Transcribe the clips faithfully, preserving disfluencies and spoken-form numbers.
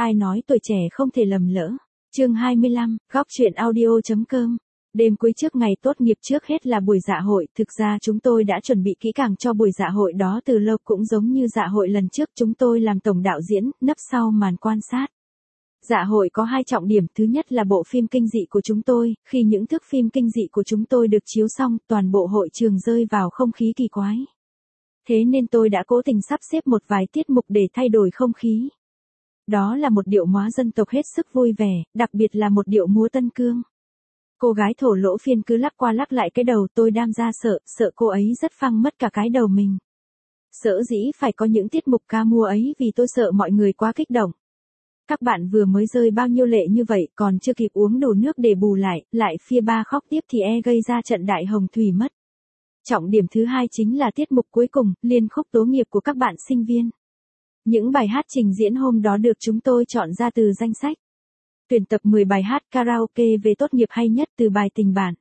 Ai nói tuổi trẻ không thể lầm lỡ. Chương hai mươi lăm, góc chuyện audio.com. Đêm cuối trước ngày tốt nghiệp trước hết là buổi dạ hội, thực ra chúng tôi đã chuẩn bị kỹ càng cho buổi dạ hội đó từ lâu, cũng giống như dạ hội lần trước chúng tôi làm tổng đạo diễn, nấp sau màn quan sát. Dạ hội có hai trọng điểm, thứ nhất là bộ phim kinh dị của chúng tôi, khi những thước phim kinh dị của chúng tôi được chiếu xong, toàn bộ hội trường rơi vào không khí kỳ quái. Thế nên tôi đã cố tình sắp xếp một vài tiết mục để thay đổi không khí. Đó là một điệu múa dân tộc hết sức vui vẻ, đặc biệt là một điệu múa tân cương. Cô gái thổ lỗ phiên cứ lắc qua lắc lại cái đầu, tôi đam ra sợ, sợ cô ấy rất phăng mất cả cái đầu mình. Sở dĩ phải có những tiết mục ca múa ấy vì tôi sợ mọi người quá kích động. Các bạn vừa mới rơi bao nhiêu lệ như vậy, còn chưa kịp uống đủ nước để bù lại, lại phia ba khóc tiếp thì e gây ra trận đại hồng thủy mất. Trọng điểm thứ hai chính là tiết mục cuối cùng, liên khúc tố nghiệp của các bạn sinh viên. Những bài hát trình diễn hôm đó được chúng tôi chọn ra từ danh sách. Tuyển tập mười bài hát karaoke về tốt nghiệp hay nhất, từ bài Tình Bạn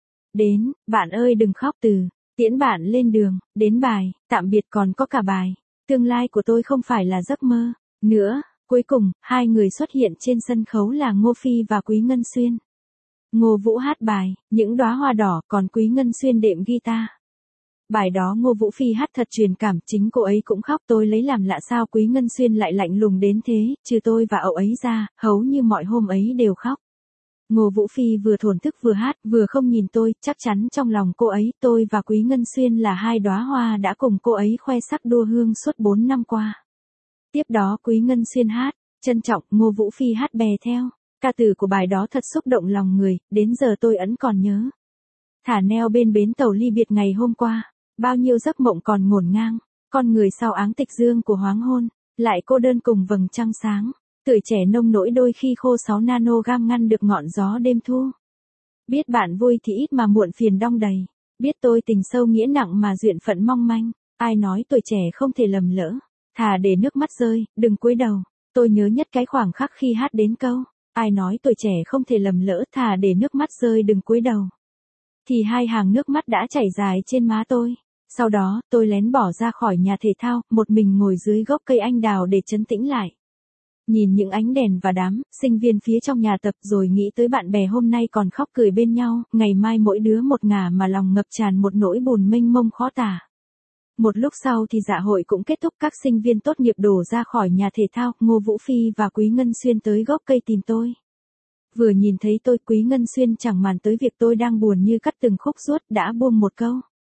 đến Bạn ơi đừng khóc, từ Tiễn bạn lên đường đến bài Tạm biệt, còn có cả bài Tương lai của tôi không phải là giấc mơ nữa. Cuối cùng, hai người xuất hiện trên sân khấu là Ngô Phi và Quý Ngân Xuyên. Ngô Vũ hát bài Những đóa hoa đỏ, còn Quý Ngân Xuyên đệm guitar. Bài đó Ngô Vũ Phi hát thật truyền cảm, chính cô ấy cũng khóc. Tôi lấy làm lạ sao Quý Ngân Xuyên lại lạnh lùng đến thế, trừ tôi và ậu ấy ra, hầu như mọi hôm ấy đều khóc. Ngô Vũ Phi vừa thổn thức vừa hát, vừa không nhìn tôi, chắc chắn trong lòng cô ấy, tôi và Quý Ngân Xuyên là hai đóa hoa đã cùng cô ấy khoe sắc đua hương suốt bốn năm qua. Tiếp đó Quý Ngân Xuyên hát Trân trọng, Ngô Vũ Phi hát bè theo. Ca từ của bài đó thật xúc động lòng người, đến giờ tôi ẩn còn nhớ. Thả neo bên bến tàu ly biệt ngày hôm qua, bao nhiêu giấc mộng còn ngổn ngang, con người sau áng tịch dương của hoáng hôn, lại cô đơn cùng vầng trăng sáng, tuổi trẻ nông nỗi đôi khi khô sáu nanogam ngăn được ngọn gió đêm thu. Biết bạn vui thì ít mà muộn phiền đong đầy, biết tôi tình sâu nghĩa nặng mà duyên phận mong manh, ai nói tuổi trẻ không thể lầm lỡ, thà để nước mắt rơi, đừng cúi đầu. Tôi nhớ nhất cái khoảng khắc khi hát đến câu, ai nói tuổi trẻ không thể lầm lỡ, thà để nước mắt rơi đừng cúi đầu. Thì hai hàng nước mắt đã chảy dài trên má tôi. Sau đó, tôi lén bỏ ra khỏi nhà thể thao, một mình ngồi dưới gốc cây anh đào để trấn tĩnh lại. Nhìn những ánh đèn và đám sinh viên phía trong nhà tập, rồi nghĩ tới bạn bè hôm nay còn khóc cười bên nhau, ngày mai mỗi đứa một ngả mà lòng ngập tràn một nỗi buồn mênh mông khó tả. Một lúc sau thì dạ hội cũng kết thúc, các sinh viên tốt nghiệp đổ ra khỏi nhà thể thao, Ngô Vũ Phi và Quý Ngân Xuyên tới gốc cây tìm tôi. Vừa nhìn thấy tôi, Quý Ngân Xuyên chẳng màng tới việc tôi đang buồn như cắt từng khúc ruốt, đã buông một câu.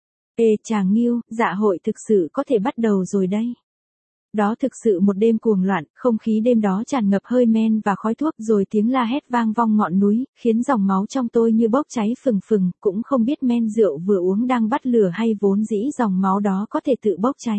Ê chàng Nghiêu, dạ hội thực sự có thể bắt đầu rồi đây. Đó thực sự một đêm cuồng loạn, không khí đêm đó tràn ngập hơi men và khói thuốc, rồi tiếng la hét vang vong ngọn núi, khiến dòng máu trong tôi như bốc cháy phừng phừng, cũng không biết men rượu vừa uống đang bắt lửa hay vốn dĩ dòng máu đó có thể tự bốc cháy.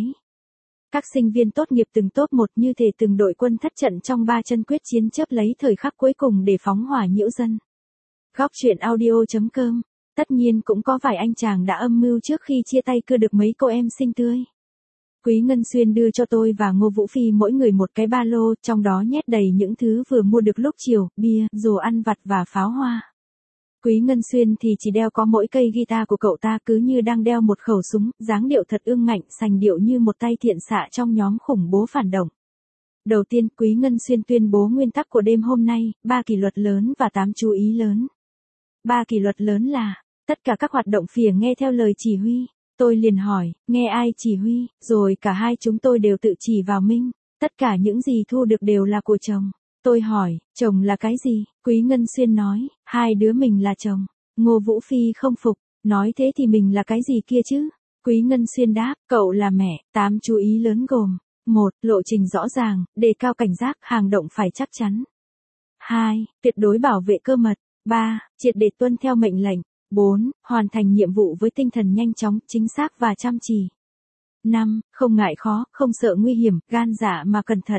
Các sinh viên tốt nghiệp từng top một như thể từng đội quân thất trận trong ba chân quyết chiến, chớp lấy thời khắc cuối cùng để phóng hỏa nhiễu dân. Góc chuyện audio.com. Tất nhiên cũng có vài anh chàng đã âm mưu trước khi chia tay cưa được mấy cô em xinh tươi. Quý Ngân Xuyên đưa cho tôi và Ngô Vũ Phi mỗi người một cái ba lô, trong đó nhét đầy những thứ vừa mua được lúc chiều, bia, đồ ăn vặt và pháo hoa. Quý Ngân Xuyên thì chỉ đeo có mỗi cây guitar của cậu ta, cứ như đang đeo một khẩu súng, dáng điệu thật ương ngạnh, sành điệu như một tay thiện xạ trong nhóm khủng bố phản động. Đầu tiên, Quý Ngân Xuyên tuyên bố nguyên tắc của đêm hôm nay, ba kỷ luật lớn và tám chú ý lớn. Ba kỷ luật lớn là, tất cả các hoạt động phìa nghe theo lời chỉ huy. Tôi liền hỏi, nghe ai chỉ huy, rồi cả hai chúng tôi đều tự chỉ vào Minh. Tất cả những gì thu được đều là của chồng. Tôi hỏi, chồng là cái gì? Quý Ngân Xuyên nói, hai đứa mình là chồng. Ngô Vũ Phi không phục, nói thế thì mình là cái gì kia chứ? Quý Ngân Xuyên đáp, cậu là mẹ. Tám chú ý lớn gồm: một. Lộ trình rõ ràng, đề cao cảnh giác, hành động phải chắc chắn. hai. Tuyệt đối bảo vệ cơ mật. ba. Triệt để tuân theo mệnh lệnh. bốn. Hoàn thành nhiệm vụ với tinh thần nhanh chóng, chính xác và chăm chỉ. năm. Không ngại khó, không sợ nguy hiểm, gan dạ mà cẩn thận.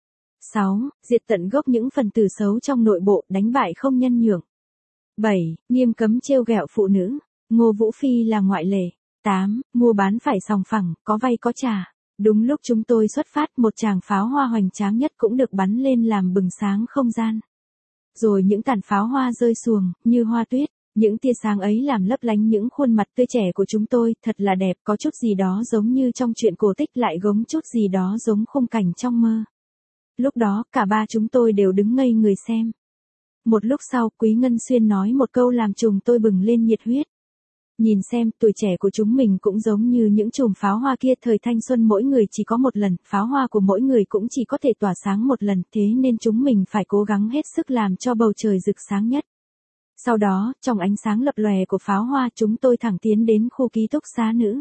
sáu. Diệt tận gốc những phần tử xấu trong nội bộ, đánh bại không nhân nhượng. bảy. Nghiêm cấm trêu ghẹo phụ nữ. Ngô Vũ Phi là ngoại lệ. tám. Mua bán phải sòng phẳng, có vay có trả. Đúng lúc chúng tôi xuất phát, một tràng pháo hoa hoành tráng nhất cũng được bắn lên làm bừng sáng không gian. Rồi những tàn pháo hoa rơi xuồng, như hoa tuyết. Những tia sáng ấy làm lấp lánh những khuôn mặt tươi trẻ của chúng tôi, thật là đẹp, có chút gì đó giống như trong truyện cổ tích, lại gống chút gì đó giống khung cảnh trong mơ. Lúc đó, cả ba chúng tôi đều đứng ngây người xem. Một lúc sau, Quý Ngân Xuyên nói một câu làm trùng tôi bừng lên nhiệt huyết. Nhìn xem, tuổi trẻ của chúng mình cũng giống như những chùm pháo hoa kia, thời thanh xuân mỗi người chỉ có một lần, pháo hoa của mỗi người cũng chỉ có thể tỏa sáng một lần, thế nên chúng mình phải cố gắng hết sức làm cho bầu trời rực sáng nhất. Sau đó, trong ánh sáng lập lòe của pháo hoa, chúng tôi thẳng tiến đến khu ký túc xá nữ.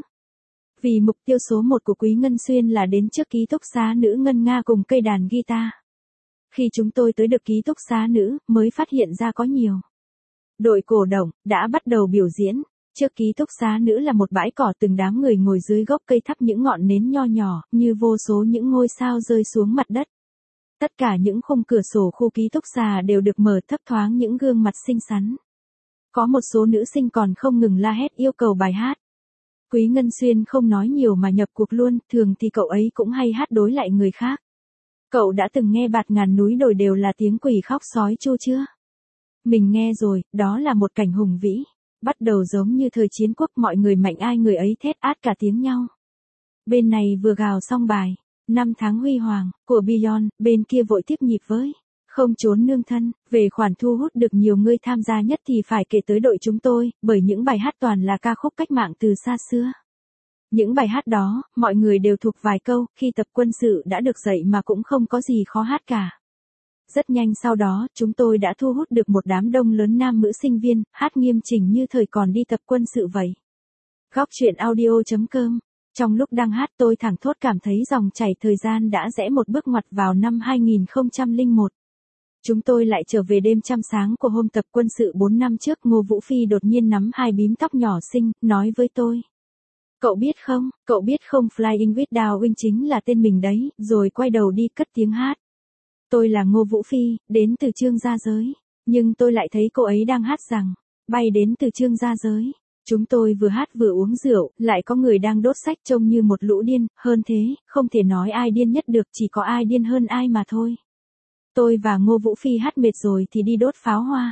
Vì mục tiêu số một của Quý Ngân Xuyên là đến trước ký túc xá nữ Ngân Nga cùng cây đàn guitar. Khi chúng tôi tới được ký túc xá nữ, mới phát hiện ra có nhiều đội cổ động đã bắt đầu biểu diễn. Trước ký túc xá nữ là một bãi cỏ, từng đám người ngồi dưới gốc cây thắp những ngọn nến nho nhỏ, như vô số những ngôi sao rơi xuống mặt đất. Tất cả những khung cửa sổ khu ký túc xá đều được mở, thấp thoáng những gương mặt xinh xắn. Có một số nữ sinh còn không ngừng la hét yêu cầu bài hát. Quý Ngân Xuyên không nói nhiều mà nhập cuộc luôn, thường thì cậu ấy cũng hay hát đối lại người khác. Cậu đã từng nghe bạt ngàn núi đồi đều là tiếng quỷ khóc sói chu chưa? Mình nghe rồi, đó là một cảnh hùng vĩ. Bắt đầu giống như thời chiến quốc, mọi người mạnh ai người ấy thét át cả tiếng nhau. Bên này vừa gào xong bài Năm tháng huy hoàng của Beyond, bên kia vội tiếp nhịp với Không trốn nương thân. Về khoản thu hút được nhiều người tham gia nhất thì phải kể tới đội chúng tôi, bởi những bài hát toàn là ca khúc cách mạng từ xa xưa. Những bài hát đó, mọi người đều thuộc vài câu, khi tập quân sự đã được dạy mà cũng không có gì khó hát cả. Rất nhanh sau đó, chúng tôi đã thu hút được một đám đông lớn nam nữ sinh viên, hát nghiêm chỉnh như thời còn đi tập quân sự vậy. Góc truyện audio chấm com. Trong lúc đang hát tôi thẳng thốt cảm thấy dòng chảy thời gian đã rẽ một bước ngoặt vào năm hai nghìn không trăm lẻ một. Chúng tôi lại trở về đêm trăm sáng của hôm tập quân sự bốn năm trước. Ngô Vũ Phi đột nhiên nắm hai bím tóc nhỏ xinh, nói với tôi. Cậu biết không, cậu biết không, Flying with Darwin chính là tên mình đấy, rồi quay đầu đi cất tiếng hát. Tôi là Ngô Vũ Phi, đến từ Trương Gia Giới. Nhưng tôi lại thấy cô ấy đang hát rằng, bay đến từ Trương Gia Giới. Chúng tôi vừa hát vừa uống rượu, lại có người đang đốt sách trông như một lũ điên, hơn thế, không thể nói ai điên nhất được, chỉ có ai điên hơn ai mà thôi. Tôi và Ngô Vũ Phi hát mệt rồi thì đi đốt pháo hoa.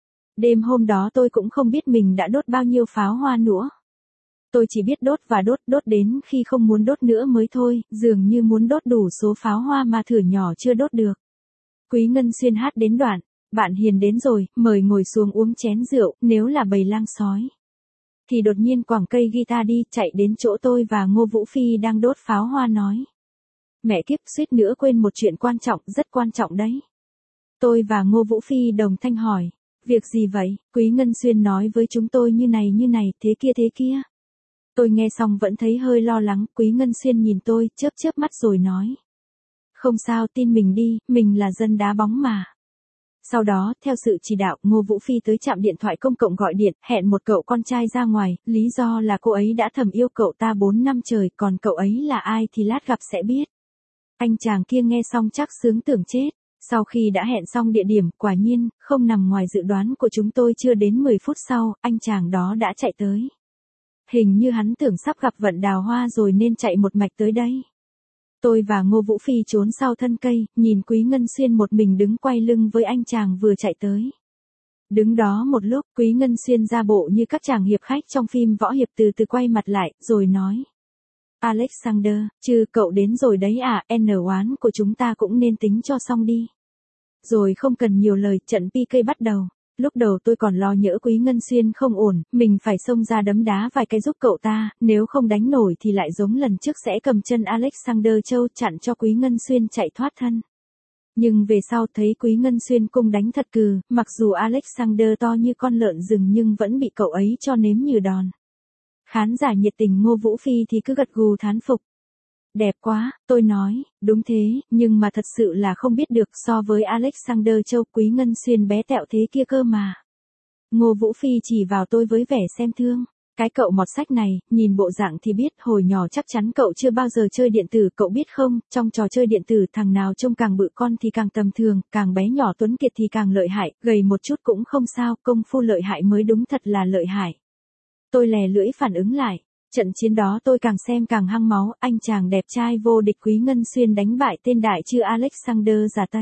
Đêm hôm đó tôi cũng không biết mình đã đốt bao nhiêu pháo hoa nữa. Tôi chỉ biết đốt và đốt, đốt đến khi không muốn đốt nữa mới thôi, dường như muốn đốt đủ số pháo hoa mà thửa nhỏ chưa đốt được. Quý Ngân Xuyên hát đến đoạn, bạn Hiền đến rồi, mời ngồi xuống uống chén rượu, nếu là bầy lang sói. Thì đột nhiên quẳng cây guitar đi, chạy đến chỗ tôi và Ngô Vũ Phi đang đốt pháo hoa nói. Mẹ kiếp, suýt nữa quên một chuyện quan trọng, rất quan trọng đấy. Tôi và Ngô Vũ Phi đồng thanh hỏi, việc gì vậy? Quý Ngân Xuyên nói với chúng tôi như này như này, thế kia thế kia. Tôi nghe xong vẫn thấy hơi lo lắng, Quý Ngân Xuyên nhìn tôi, chớp chớp mắt rồi nói. Không sao, tin mình đi, mình là dân đá bóng mà. Sau đó, theo sự chỉ đạo, Ngô Vũ Phi tới trạm điện thoại công cộng gọi điện, hẹn một cậu con trai ra ngoài, lý do là cô ấy đã thầm yêu cậu ta bốn năm trời, còn cậu ấy là ai thì lát gặp sẽ biết. Anh chàng kia nghe xong chắc sướng tưởng chết. Sau khi đã hẹn xong địa điểm, quả nhiên, không nằm ngoài dự đoán của chúng tôi, chưa đến mười phút sau, anh chàng đó đã chạy tới. Hình như hắn tưởng sắp gặp vận đào hoa rồi nên chạy một mạch tới đây. Tôi và Ngô Vũ Phi trốn sau thân cây, nhìn Quý Ngân Xuyên một mình đứng quay lưng với anh chàng vừa chạy tới. Đứng đó một lúc, Quý Ngân Xuyên ra bộ như các chàng hiệp khách trong phim võ hiệp, từ từ quay mặt lại, rồi nói. Alexander, chứ cậu đến rồi đấy à, N oán của chúng ta cũng nên tính cho xong đi. Rồi không cần nhiều lời, trận pê ca bắt đầu. Lúc đầu tôi còn lo nhỡ Quý Ngân Xuyên không ổn, mình phải xông ra đấm đá vài cái giúp cậu ta, nếu không đánh nổi thì lại giống lần trước sẽ cầm chân Alexander Châu chặn cho Quý Ngân Xuyên chạy thoát thân. Nhưng về sau thấy Quý Ngân Xuyên cung đánh thật cừ, mặc dù Alexander to như con lợn rừng nhưng vẫn bị cậu ấy cho nếm như đòn. Khán giả nhiệt tình Ngô Vũ Phi thì cứ gật gù thán phục. Đẹp quá, tôi nói, đúng thế, nhưng mà thật sự là không biết được, so với Alexander Châu, Quý Ngân Xuyên bé tẹo thế kia cơ mà. Ngô Vũ Phi chỉ vào tôi với vẻ xem thương. Cái cậu mọt sách này, nhìn bộ dạng thì biết, hồi nhỏ chắc chắn cậu chưa bao giờ chơi điện tử, cậu biết không, trong trò chơi điện tử thằng nào trông càng bự con thì càng tầm thường, càng bé nhỏ tuấn kiệt thì càng lợi hại, gầy một chút cũng không sao, công phu lợi hại mới đúng thật là lợi hại. Tôi lè lưỡi phản ứng lại. Trận chiến đó tôi càng xem càng hăng máu, anh chàng đẹp trai vô địch Quý Ngân Xuyên đánh bại tên đại chư Alexander giả Tây.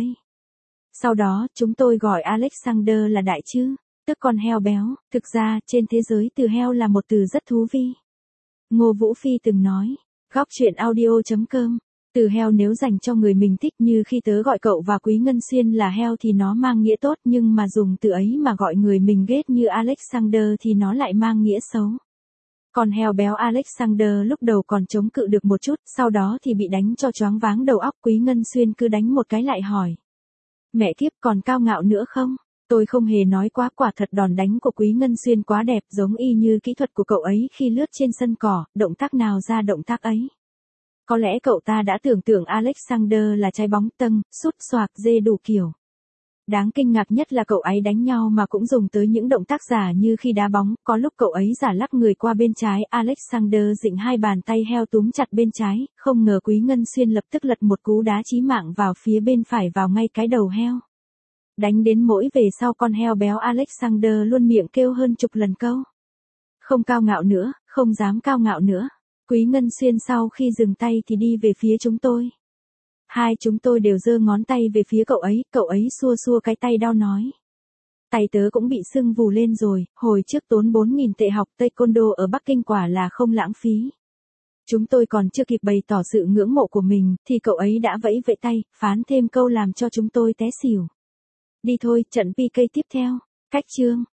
Sau đó, chúng tôi gọi Alexander là đại chư, tức con heo béo, thực ra, trên thế giới từ heo là một từ rất thú vị. Ngô Vũ Phi từng nói, góc truyện audio chấm com, Từ heo nếu dành cho người mình thích như khi tớ gọi cậu và Quý Ngân Xuyên là heo thì nó mang nghĩa tốt, nhưng mà dùng từ ấy mà gọi người mình ghét như Alexander thì nó lại mang nghĩa xấu. Con heo béo Alexander lúc đầu còn chống cự được một chút, sau đó thì bị đánh cho choáng váng đầu óc. Quý Ngân Xuyên cứ đánh một cái lại hỏi. Mẹ kiếp, còn cao ngạo nữa không? Tôi không hề nói quá, quả thật đòn đánh của Quý Ngân Xuyên quá đẹp, giống y như kỹ thuật của cậu ấy khi lướt trên sân cỏ, động tác nào ra động tác ấy. Có lẽ cậu ta đã tưởng tượng Alexander là trái bóng tâng, sút xoạc dê đủ kiểu. Đáng kinh ngạc nhất là cậu ấy đánh nhau mà cũng dùng tới những động tác giả như khi đá bóng, có lúc cậu ấy giả lắc người qua bên trái, Alexander dịnh hai bàn tay heo túm chặt bên trái, không ngờ Quý Ngân Xuyên lập tức lật một cú đá chí mạng vào phía bên phải vào ngay cái đầu heo. Đánh đến mỗi về sau con heo béo Alexander luôn miệng kêu hơn chục lần câu. Không cao ngạo nữa, không dám cao ngạo nữa. Quý Ngân Xuyên sau khi dừng tay thì đi về phía chúng tôi. Hai chúng tôi đều giơ ngón tay về phía cậu ấy, cậu ấy xua xua cái tay đau nói. Tay tớ cũng bị sưng vù lên rồi, hồi trước tốn bốn nghìn tệ học taekwondo ở Bắc Kinh quả là không lãng phí. Chúng tôi còn chưa kịp bày tỏ sự ngưỡng mộ của mình, thì cậu ấy đã vẫy vẫy tay, phán thêm câu làm cho chúng tôi té xỉu. Đi thôi, trận pê ca tiếp theo. Cách chương.